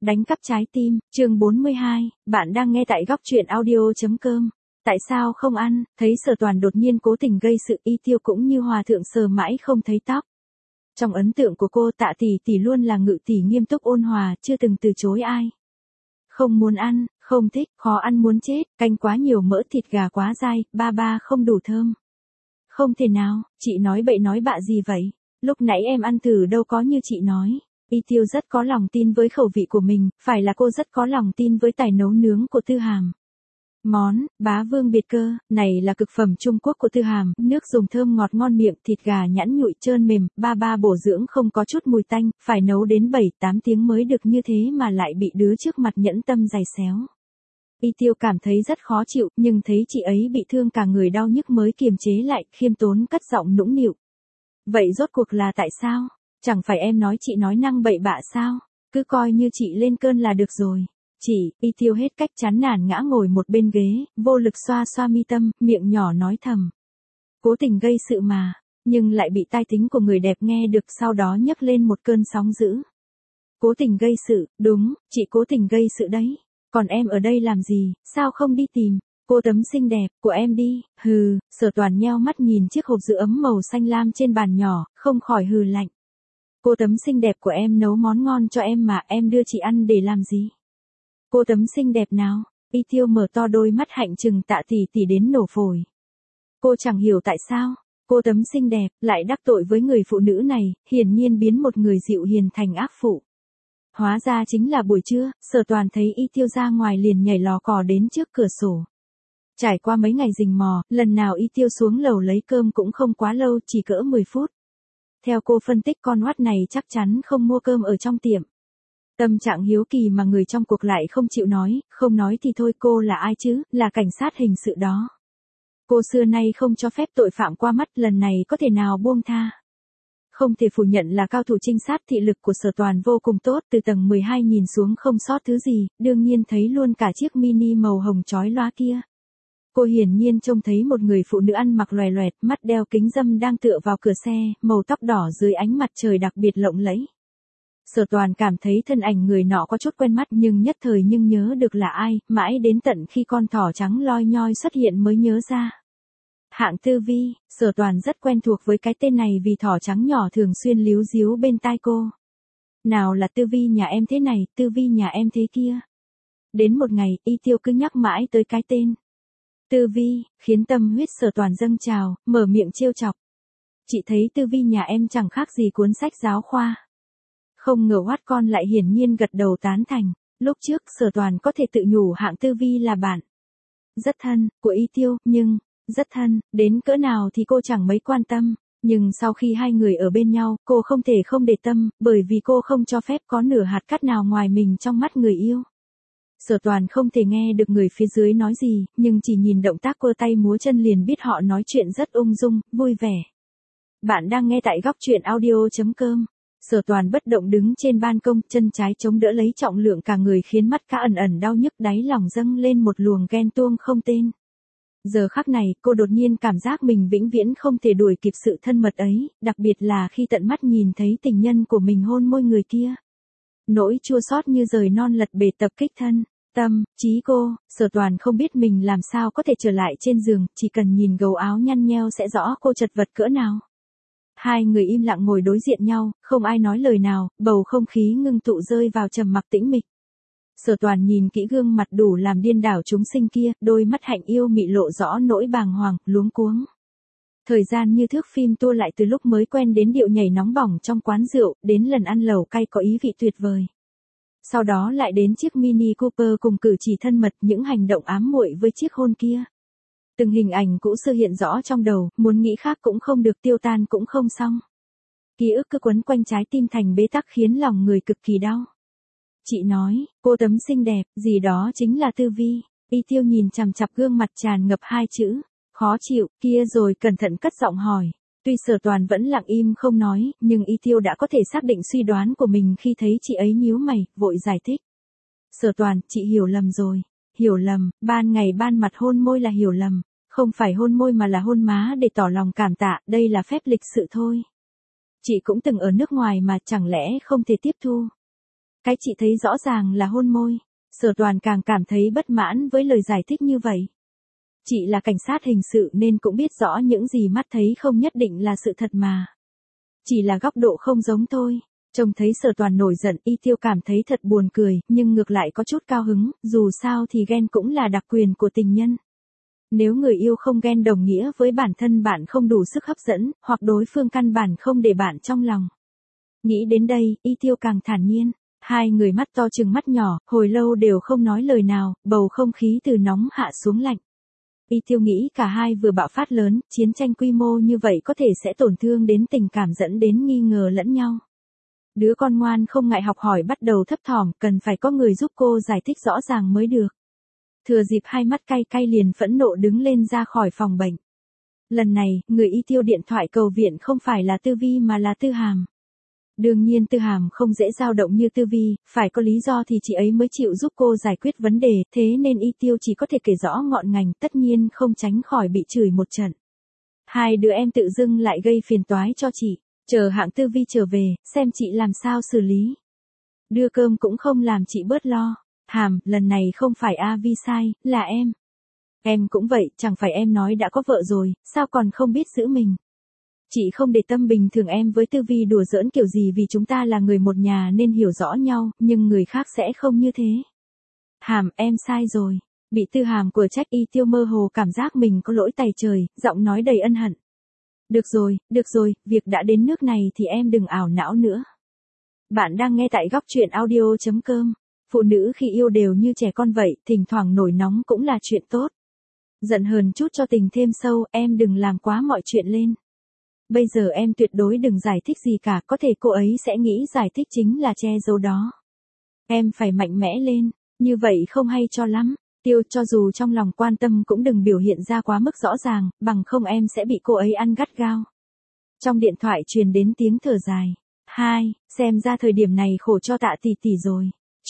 Đánh cắp trái tim, chương 42, bạn đang nghe tại góc truyện audio.com. Tại sao không ăn, thấy Sở Toàn đột nhiên cố tình gây sự, Y Tiêu cũng như hòa thượng sờ mãi không thấy tóc. Trong ấn tượng của cô, Tạ tỷ tỷ luôn là ngự tỷ nghiêm túc ôn hòa, chưa từng từ chối ai. Không muốn ăn, không thích, khó ăn muốn chết, canh quá nhiều mỡ, thịt gà quá dai, ba không đủ thơm. Không thể nào, chị nói bậy nói bạ gì vậy? Lúc nãy em ăn thử đâu có như chị nói. Y Tiêu rất có lòng tin với khẩu vị của mình, phải là cô rất có lòng tin với tài nấu nướng của Tư Hàm. Món, bá vương biệt cơ, này là cực phẩm Trung Quốc của Tư Hàm, nước dùng thơm ngọt ngon miệng, thịt gà nhẵn nhụi trơn mềm, ba bổ dưỡng không có chút mùi tanh, phải nấu đến 7-8 tiếng mới được như thế mà lại bị đứa trước mặt nhẫn tâm giày xéo. Y Tiêu cảm thấy rất khó chịu, nhưng thấy chị ấy bị thương cả người đau nhức mới kiềm chế lại, khiêm tốn cất giọng nũng nịu. Vậy rốt cuộc là tại sao? Chẳng phải em nói chị nói năng bậy bạ sao? Cứ coi như chị lên cơn là được rồi. Chị, Y Tiêu hết cách chán nản ngã ngồi một bên ghế, vô lực xoa xoa mi tâm, miệng nhỏ nói thầm. Cố tình gây sự mà, nhưng lại bị tai tính của người đẹp nghe được, sau đó nhấc lên một cơn sóng dữ. Cố tình gây sự, đúng, chị cố tình gây sự đấy. Còn em ở đây làm gì, sao không đi tìm cô tấm xinh đẹp của em đi? Hừ, Sở Toàn nheo mắt nhìn chiếc hộp giữ ấm màu xanh lam trên bàn nhỏ, không khỏi hừ lạnh. Cô tấm xinh đẹp của em nấu món ngon cho em mà, em đưa chị ăn để làm gì? Cô tấm xinh đẹp nào? Y Tiêu mở to đôi mắt hạnh trừng Tạ tỷ tỷ đến nổ phổi. Cô chẳng hiểu tại sao cô tấm xinh đẹp lại đắc tội với người phụ nữ này, hiển nhiên biến một người dịu hiền thành ác phụ. Hóa ra chính là buổi trưa, Sở Toàn thấy Y Tiêu ra ngoài liền nhảy lò cò đến trước cửa sổ. Trải qua mấy ngày rình mò, lần nào Y Tiêu xuống lầu lấy cơm cũng không quá lâu, chỉ cỡ 10 phút. Theo cô phân tích, con oát này chắc chắn không mua cơm ở trong tiệm. Tâm trạng hiếu kỳ mà người trong cuộc lại không chịu nói, không nói thì thôi, cô là ai chứ, là cảnh sát hình sự đó. Cô xưa nay không cho phép tội phạm qua mắt, lần này có thể nào buông tha. Không thể phủ nhận là cao thủ trinh sát thị lực của Sở Toàn vô cùng tốt, từ tầng 12 nhìn xuống không sót thứ gì, đương nhiên thấy luôn cả chiếc mini màu hồng chói lóa kia. Cô hiển nhiên trông thấy một người phụ nữ ăn mặc loè loẹt, mắt đeo kính râm đang tựa vào cửa xe, màu tóc đỏ dưới ánh mặt trời đặc biệt lộng lẫy. Sở Toàn cảm thấy thân ảnh người nọ có chút quen mắt, nhưng nhất thời nhưng nhớ được là ai, mãi đến tận khi con thỏ trắng loi nhoi xuất hiện mới nhớ ra. Hạng Tư Vi, Sở Toàn rất quen thuộc với cái tên này vì thỏ trắng nhỏ thường xuyên líu díu bên tai cô. Nào là Tư Vi nhà em thế này, Tư Vi nhà em thế kia. Đến một ngày, Y Tiêu cứ nhắc mãi tới cái tên Tư Vi, khiến tâm huyết Sở Toàn dâng trào, mở miệng trêu chọc. Chị thấy Tư Vi nhà em chẳng khác gì cuốn sách giáo khoa. Không ngờ Hoát con lại hiển nhiên gật đầu tán thành. Lúc trước Sở Toàn có thể tự nhủ Hạng Tư Vi là bạn rất thân của Y Tiêu, nhưng rất thân, đến cỡ nào thì cô chẳng mấy quan tâm. Nhưng sau khi hai người ở bên nhau, cô không thể không để tâm, bởi vì cô không cho phép có nửa hạt cát nào ngoài mình trong mắt người yêu. Sở Toàn không thể nghe được người phía dưới nói gì, nhưng chỉ nhìn động tác quơ tay múa chân liền biết họ nói chuyện rất ung dung, vui vẻ. Bạn đang nghe tại góc truyện audio.com. Sở Toàn bất động đứng trên ban công, chân trái chống đỡ lấy trọng lượng cả người khiến mắt cá ẩn ẩn đau nhức, đáy lòng dâng lên một luồng ghen tuông không tên. Giờ khắc này, cô đột nhiên cảm giác mình vĩnh viễn không thể đuổi kịp sự thân mật ấy, đặc biệt là khi tận mắt nhìn thấy tình nhân của mình hôn môi người kia. Nỗi chua xót như rời non lật bể tập kích thân, tâm, trí cô. Sở Toàn không biết mình làm sao có thể trở lại trên giường, chỉ cần nhìn gấu áo nhăn nheo sẽ rõ cô chật vật cỡ nào. Hai người im lặng ngồi đối diện nhau, không ai nói lời nào, bầu không khí ngưng tụ rơi vào trầm mặc tĩnh mịch. Sở Toàn nhìn kỹ gương mặt đủ làm điên đảo chúng sinh kia, đôi mắt hạnh yêu mị lộ rõ nỗi bàng hoàng, luống cuống. Thời gian như thước phim tua lại từ lúc mới quen đến điệu nhảy nóng bỏng trong quán rượu, đến lần ăn lẩu cay có ý vị tuyệt vời. Sau đó lại đến chiếc Mini Cooper cùng cử chỉ thân mật, những hành động ám muội với chiếc hôn kia. Từng hình ảnh cũ xưa hiện rõ trong đầu, muốn nghĩ khác cũng không được, tiêu tan cũng không xong. Ký ức cứ quấn quanh trái tim thành bế tắc khiến lòng người cực kỳ đau. Chị nói, cô tấm xinh đẹp, gì đó chính là Tư Vi. Y Tiêu nhìn chằm chằm gương mặt tràn ngập hai chữ, khó chịu, kia rồi cẩn thận cất giọng hỏi. Tuy Sở Toàn vẫn lặng im không nói, nhưng Y Tiêu đã có thể xác định suy đoán của mình khi thấy chị ấy nhíu mày, vội giải thích. Sở Toàn, chị hiểu lầm rồi. Hiểu lầm, ban ngày ban mặt hôn môi là hiểu lầm. Không phải hôn môi mà là hôn má để tỏ lòng cảm tạ, đây là phép lịch sự thôi. Chị cũng từng ở nước ngoài mà, chẳng lẽ không thể tiếp thu. Cái chị thấy rõ ràng là hôn môi. Sở Toàn càng cảm thấy bất mãn với lời giải thích như vậy. Chị là cảnh sát hình sự nên cũng biết rõ những gì mắt thấy không nhất định là sự thật mà. Chỉ là góc độ không giống thôi. Trông thấy Sở Toàn nổi giận, Y Tiêu cảm thấy thật buồn cười, nhưng ngược lại có chút cao hứng, dù sao thì ghen cũng là đặc quyền của tình nhân. Nếu người yêu không ghen đồng nghĩa với bản thân bạn không đủ sức hấp dẫn, hoặc đối phương căn bản không để bạn trong lòng. Nghĩ đến đây, Y Tiêu càng thản nhiên. Hai người mắt to trừng mắt nhỏ, hồi lâu đều không nói lời nào, bầu không khí từ nóng hạ xuống lạnh. Y Tiêu nghĩ cả hai vừa bạo phát lớn, chiến tranh quy mô như vậy có thể sẽ tổn thương đến tình cảm dẫn đến nghi ngờ lẫn nhau. Đứa con ngoan không ngại học hỏi bắt đầu thấp thỏm, cần phải có người giúp cô giải thích rõ ràng mới được. Thừa dịp hai mắt cay cay liền phẫn nộ đứng lên ra khỏi phòng bệnh. Lần này, người Y Tiêu điện thoại cầu viện không phải là Tư Vi mà là Tư Hàm. Đương nhiên Tư Hàm không dễ dao động như Tư Vi, phải có lý do thì chị ấy mới chịu giúp cô giải quyết vấn đề, thế nên Y Tiêu chỉ có thể kể rõ ngọn ngành, tất nhiên không tránh khỏi bị chửi một trận. Hai đứa em tự dưng lại gây phiền toái cho chị, chờ hạng Tư Vi trở về, xem chị làm sao xử lý. Đưa cơm cũng không làm chị bớt lo. Hàm, lần này không phải A Vi sai, là em. Em cũng vậy, chẳng phải em nói đã có vợ rồi, sao còn không biết giữ mình. Chị không để tâm bình thường em với Tư Vi đùa giỡn kiểu gì vì chúng ta là người một nhà nên hiểu rõ nhau, nhưng người khác sẽ không như thế. Hàm, em sai rồi. Bị Tư Hàm của trách, Y Tiêu mơ hồ cảm giác mình có lỗi tày trời, giọng nói đầy ân hận. Được rồi, việc đã đến nước này thì em đừng ảo não nữa. Bạn đang nghe tại góc truyện audio.com. Phụ nữ khi yêu đều như trẻ con vậy, thỉnh thoảng nổi nóng cũng là chuyện tốt. Giận hờn chút cho tình thêm sâu, em đừng làm quá mọi chuyện lên. Bây giờ em tuyệt đối đừng giải thích gì cả, có thể cô ấy sẽ nghĩ giải thích chính là che giấu đó. Em phải mạnh mẽ lên, như vậy không hay cho lắm. Tiêu, cho dù trong lòng quan tâm cũng đừng biểu hiện ra quá mức rõ ràng, bằng không em sẽ bị cô ấy ăn gắt gao. Trong điện thoại truyền đến tiếng thở dài. Xem ra thời điểm này khổ cho Tạ tỷ tỷ rồi.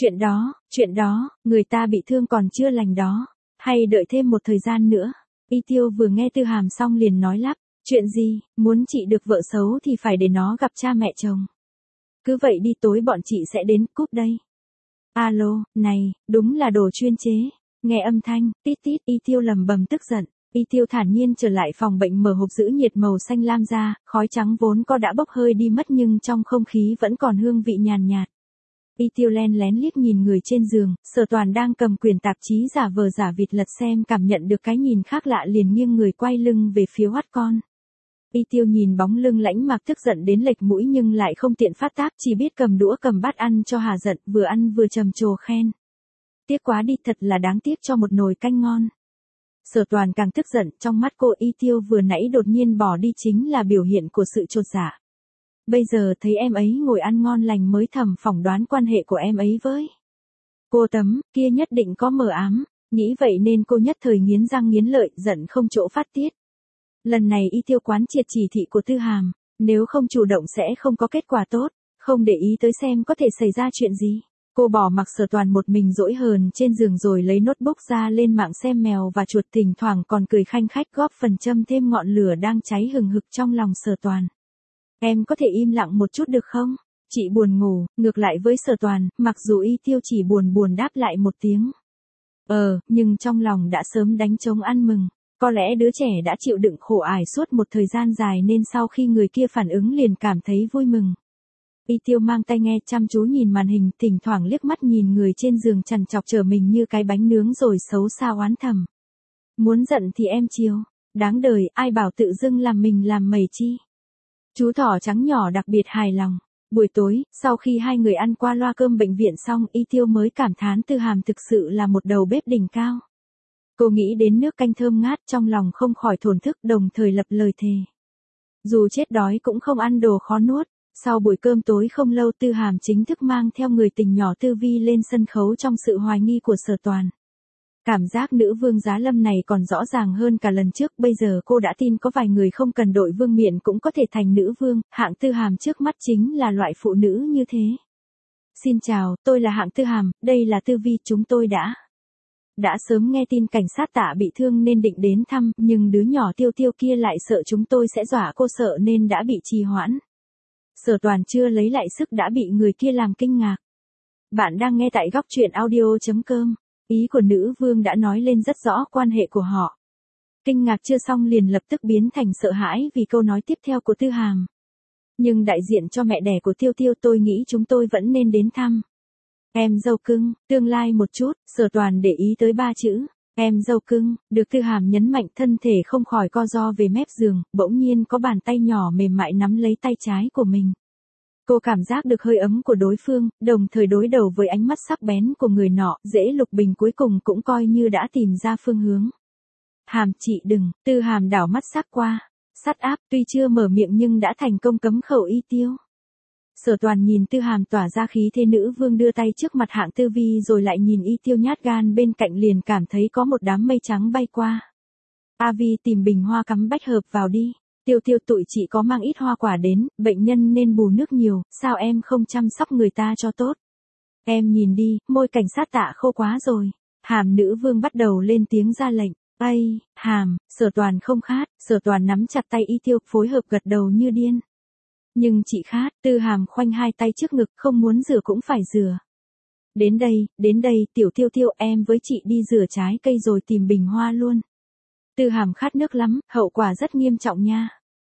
Chuyện đó, người ta bị thương còn chưa lành đó. Hay đợi thêm một thời gian nữa. Y Tiêu vừa nghe Tư Hàm xong liền nói lắp. Chuyện gì, muốn chị được vợ xấu thì phải để nó gặp cha mẹ chồng. Cứ vậy đi, tối bọn chị sẽ đến, cúp đây. Alo, này, đúng là đồ chuyên chế. Nghe âm thanh, tít tít, Y Tiêu lầm bầm tức giận. Y Tiêu thản nhiên trở lại phòng bệnh, mở hộp giữ nhiệt màu xanh lam ra, khói trắng vốn có đã bốc hơi đi mất nhưng trong không khí vẫn còn hương vị nhàn nhạt. Y Tiêu len lén liếc nhìn người trên giường, Sở Toàn đang cầm quyển tạp chí giả vờ giả vịt lật xem, cảm nhận được cái nhìn khác lạ liền nghiêng người quay lưng về phía Hoắt Con. Y Tiêu nhìn bóng lưng lãnh mạc tức giận đến lệch mũi nhưng lại không tiện phát tác, chỉ biết cầm đũa cầm bát ăn cho hà giận, vừa ăn vừa trầm trồ khen. Tiếc quá đi, thật là đáng tiếc cho một nồi canh ngon. Sở Toàn càng tức giận, trong mắt cô Y Tiêu vừa nãy đột nhiên bỏ đi chính là biểu hiện của sự chột dạ. Bây giờ thấy em ấy ngồi ăn ngon lành mới thầm phỏng đoán quan hệ của em ấy với cô Tấm, kia nhất định có mờ ám, nghĩ vậy nên cô nhất thời nghiến răng nghiến lợi, giận không chỗ phát tiết. Lần này Y Tiêu quán triệt chỉ thị của Tư Hàm, nếu không chủ động sẽ không có kết quả tốt, không để ý tới xem có thể xảy ra chuyện gì. Cô bỏ mặc Sở Toàn một mình dỗi hờn trên giường rồi lấy notebook ra lên mạng xem mèo và chuột, thỉnh thoảng còn cười khanh khách góp phần châm thêm ngọn lửa đang cháy hừng hực trong lòng Sở Toàn. Em có thể im lặng một chút được không? Chị buồn ngủ, ngược lại với Sở Toàn, mặc dù Y Tiêu chỉ buồn đáp lại một tiếng. Nhưng trong lòng đã sớm đánh trống ăn mừng. Có lẽ đứa trẻ đã chịu đựng khổ ải suốt một thời gian dài nên sau khi người kia phản ứng liền cảm thấy vui mừng. Y Tiêu mang tai nghe chăm chú nhìn màn hình, thỉnh thoảng liếc mắt nhìn người trên giường chằn chọc chờ mình như cái bánh nướng rồi xấu xa oán thầm. Muốn giận thì em chiều. Đáng đời, ai bảo tự dưng làm mình làm mẩy chi. Chú thỏ trắng nhỏ đặc biệt hài lòng. Buổi tối, sau khi hai người ăn qua loa cơm bệnh viện xong, Y Tiêu mới cảm thán Tư Hàm thực sự là một đầu bếp đỉnh cao. Cô nghĩ đến nước canh thơm ngát, trong lòng không khỏi thổn thức, đồng thời lập lời thề. Dù chết đói cũng không ăn đồ khó nuốt. Sau buổi cơm tối không lâu, Tư Hàm chính thức mang theo người tình nhỏ Tư Vi lên sân khấu trong sự hoài nghi của Sở Toàn. Cảm giác nữ vương giá lâm này còn rõ ràng hơn cả lần trước, bây giờ cô đã tin có vài người không cần đội vương miện cũng có thể thành nữ vương, hạng Tư Hàm trước mắt chính là loại phụ nữ như thế. Xin chào, tôi là hạng Tư Hàm, đây là Tư Vi, chúng tôi đã sớm nghe tin cảnh sát Tạ bị thương nên định đến thăm, nhưng đứa nhỏ Tiêu Tiêu kia lại sợ chúng tôi sẽ dọa cô sợ nên đã bị trì hoãn. Sở Toàn chưa lấy lại sức đã bị người kia làm kinh ngạc. Bạn đang nghe tại góc truyện audio.com. Ý của nữ vương đã nói lên rất rõ quan hệ của họ. Kinh ngạc chưa xong liền lập tức biến thành sợ hãi vì câu nói tiếp theo của Tư Hàm. Nhưng đại diện cho mẹ đẻ của Tiêu Tiêu, tôi nghĩ chúng tôi vẫn nên đến thăm. Em dâu cưng, tương lai một chút, Sở Toàn để ý tới 3 chữ. Em dâu cưng, được Tư Hàm nhấn mạnh, thân thể không khỏi co ro về mép giường, bỗng nhiên có bàn tay nhỏ mềm mại nắm lấy tay trái của mình. Cô cảm giác được hơi ấm của đối phương, đồng thời đối đầu với ánh mắt sắc bén của người nọ, dễ Lục Bình cuối cùng cũng coi như đã tìm ra phương hướng. Hàm chị đừng, Tư Hàm đảo mắt sát qua. Sắt áp tuy chưa mở miệng nhưng đã thành công cấm khẩu Y Tiêu. Sở Toàn nhìn Tư Hàm tỏa ra khí thế nữ vương đưa tay trước mặt Hạng Tư Vi rồi lại nhìn Y Tiêu nhát gan bên cạnh liền cảm thấy có một đám mây trắng bay qua. A Vi tìm bình hoa cắm bách hợp vào đi. Tiêu Tiêu tụi chị có mang ít hoa quả đến, bệnh nhân nên bù nước nhiều, sao em không chăm sóc người ta cho tốt? Em nhìn đi, môi cảnh sát tạ khô quá rồi. Hàm nữ vương bắt đầu lên tiếng ra lệnh. Ây, Hàm, Sở Toàn không khát, Sở Toàn nắm chặt tay Y Tiêu, phối hợp gật đầu như điên. Nhưng chị khát, Tư Hàm khoanh hai tay trước ngực, không muốn rửa cũng phải rửa. Đến đây, tiểu Tiêu Tiêu, em với chị đi rửa trái cây rồi tìm bình hoa luôn. Tư Hàm khát nước lắm, hậu quả rất nghiêm trọng nha.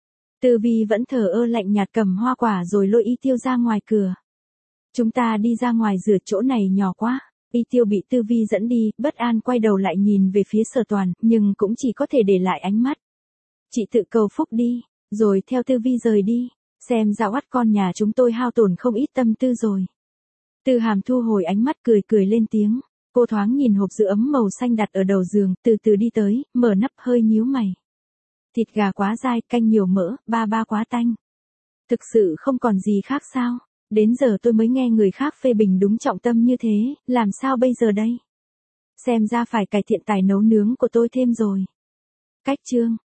Tư Vi vẫn thờ ơ lạnh nhạt cầm hoa quả rồi lôi Y Tiêu ra ngoài cửa. Chúng ta đi ra ngoài rửa, chỗ này nhỏ quá. Y Tiêu bị Tư Vi dẫn đi, bất an quay đầu lại nhìn về phía Sở Toàn, nhưng cũng chỉ có thể để lại ánh mắt. Chị tự cầu phúc đi, rồi theo Tư Vi rời đi. Xem ra oắt con nhà chúng tôi hao tổn không ít tâm tư rồi. Tư Hàm thu hồi ánh mắt cười lên tiếng. Cô thoáng nhìn hộp giữ ấm màu xanh đặt ở đầu giường, từ từ đi tới, mở nắp hơi nhíu mày. Thịt gà quá dai, canh nhiều mỡ, ba quá tanh. Thực sự không còn gì khác sao? Đến giờ tôi mới nghe người khác phê bình đúng trọng tâm như thế, làm sao bây giờ đây? Xem ra phải cải thiện tài nấu nướng của tôi thêm rồi. Cách chương